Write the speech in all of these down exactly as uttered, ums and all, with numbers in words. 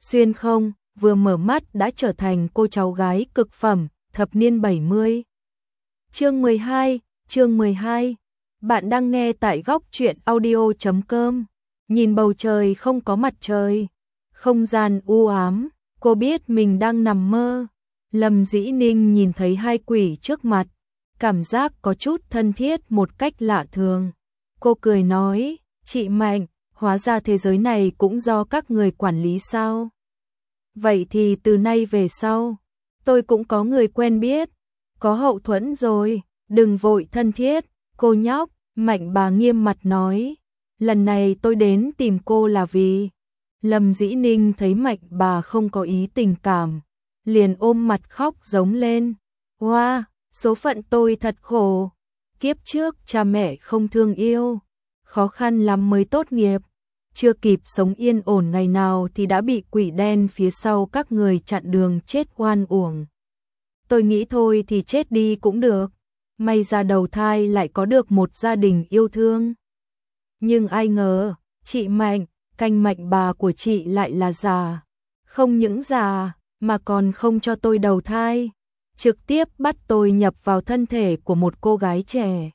xuyên không, vừa mở mắt đã trở thành cô cháu gái cực phẩm, thập niên bảy mươi. Chương mười hai, chương mười hai. Bạn đang nghe tại góc truyện audio chấm com. Nhìn bầu trời không có mặt trời, không gian u ám, cô biết mình đang nằm mơ. Lâm Dĩ Ninh nhìn thấy hai quỷ trước mặt, cảm giác có chút thân thiết một cách lạ thường. Cô cười nói, chị Mạnh, hóa ra thế giới này cũng do các người quản lý sao? Vậy thì từ nay về sau, tôi cũng có người quen biết, có hậu thuẫn rồi, đừng vội thân thiết, cô nhóc. Mạnh bà nghiêm mặt nói, lần này tôi đến tìm cô là vì... Lâm Dĩ Ninh thấy Mạnh bà không có ý tình cảm, liền ôm mặt khóc giống lên. Hoa, wow, số phận tôi thật khổ, kiếp trước cha mẹ không thương yêu, khó khăn lắm mới tốt nghiệp, chưa kịp sống yên ổn ngày nào thì đã bị quỷ đen phía sau các người chặn đường chết oan uổng. Tôi nghĩ thôi thì chết đi cũng được, may ra đầu thai lại có được một gia đình yêu thương. Nhưng ai ngờ, chị Mạnh, canh Mạnh bà của chị lại là già. Không những già, mà còn không cho tôi đầu thai, trực tiếp bắt tôi nhập vào thân thể của một cô gái trẻ.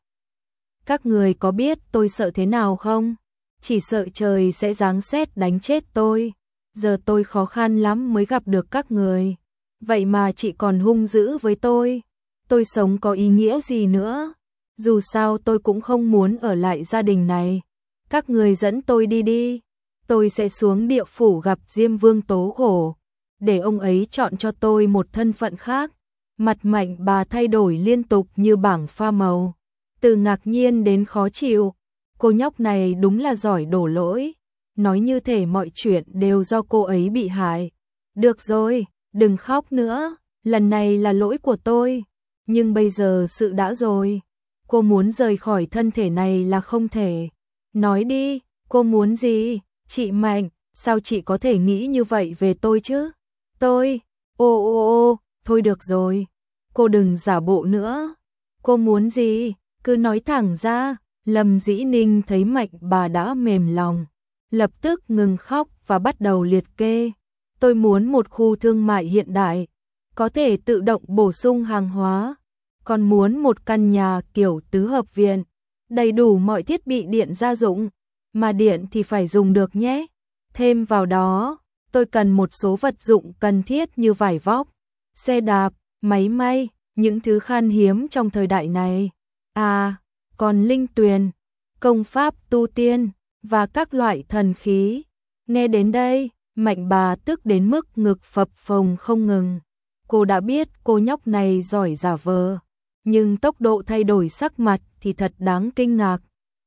Các người có biết tôi sợ thế nào không? Chỉ sợ trời sẽ giáng sét đánh chết tôi. Giờ tôi khó khăn lắm mới gặp được các người. Vậy mà chị còn hung dữ với tôi. Tôi sống có ý nghĩa gì nữa? Dù sao tôi cũng không muốn ở lại gia đình này. Các người dẫn tôi đi đi. Tôi sẽ xuống địa phủ gặp Diêm Vương tố khổ, để ông ấy chọn cho tôi một thân phận khác. Mặt Mạnh bà thay đổi liên tục như bảng pha màu, từ ngạc nhiên đến khó chịu. Cô nhóc này đúng là giỏi đổ lỗi, nói như thể mọi chuyện đều do cô ấy bị hại. Được rồi, đừng khóc nữa, lần này là lỗi của tôi, nhưng bây giờ sự đã rồi. Cô muốn rời khỏi thân thể này là không thể. Nói đi, cô muốn gì? Chị Mạnh, sao chị có thể nghĩ như vậy về tôi chứ? Tôi, ô ô ô, thôi được rồi, cô đừng giả bộ nữa. Cô muốn gì? Cứ nói thẳng ra. Lâm Dĩ Ninh thấy Mạnh bà đã mềm lòng, lập tức ngừng khóc và bắt đầu liệt kê. Tôi muốn một khu thương mại hiện đại, có thể tự động bổ sung hàng hóa. Còn muốn một căn nhà kiểu tứ hợp viện, đầy đủ mọi thiết bị điện gia dụng, mà điện thì phải dùng được nhé. Thêm vào đó, tôi cần một số vật dụng cần thiết như vải vóc, xe đạp, máy may, những thứ khan hiếm trong thời đại này. À, còn linh tuyền, công pháp tu tiên và các loại thần khí. Nghe đến đây, Mạnh bà tức đến mức ngực phập phồng không ngừng. Cô đã biết cô nhóc này giỏi giả vờ, nhưng tốc độ thay đổi sắc mặt thì thật đáng kinh ngạc.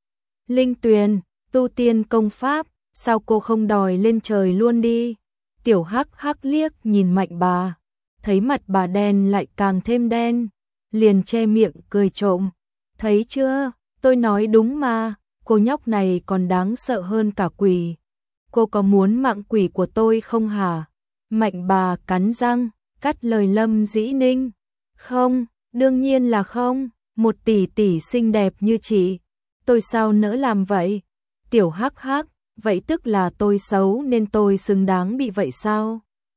Linh tuyền, tu tiên công pháp, sao cô không đòi lên trời luôn đi? Tiểu Hắc Hắc liếc nhìn Mạnh bà, thấy mặt bà đen lại càng thêm đen, liền che miệng cười trộm. Thấy chưa, tôi nói đúng mà, cô nhóc này còn đáng sợ hơn cả quỷ. Cô có muốn mạng quỷ của tôi không hả? Mạnh bà cắn răng, cắt lời Lâm Dĩ Ninh. Không, đương nhiên là không, một tỷ tỷ xinh đẹp như chị, tôi sao nỡ làm vậy? Tiểu Hắc Hắc, vậy tức là tôi xấu nên tôi xứng đáng bị vậy sao?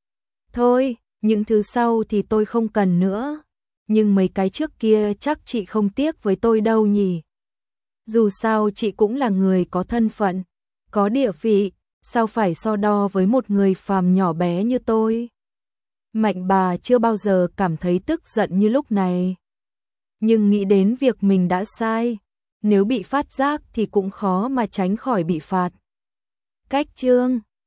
Thôi, những thứ sau thì tôi không cần nữa. Nhưng mấy cái trước kia chắc chị không tiếc với tôi đâu nhỉ? Dù sao chị cũng là người có thân phận, có địa vị, sao phải so đo với một người phàm nhỏ bé như tôi? Mạnh bà chưa bao giờ cảm thấy tức giận như lúc này. Nhưng nghĩ đến việc mình đã sai, nếu bị phát giác thì cũng khó mà tránh khỏi bị phạt. Cách chương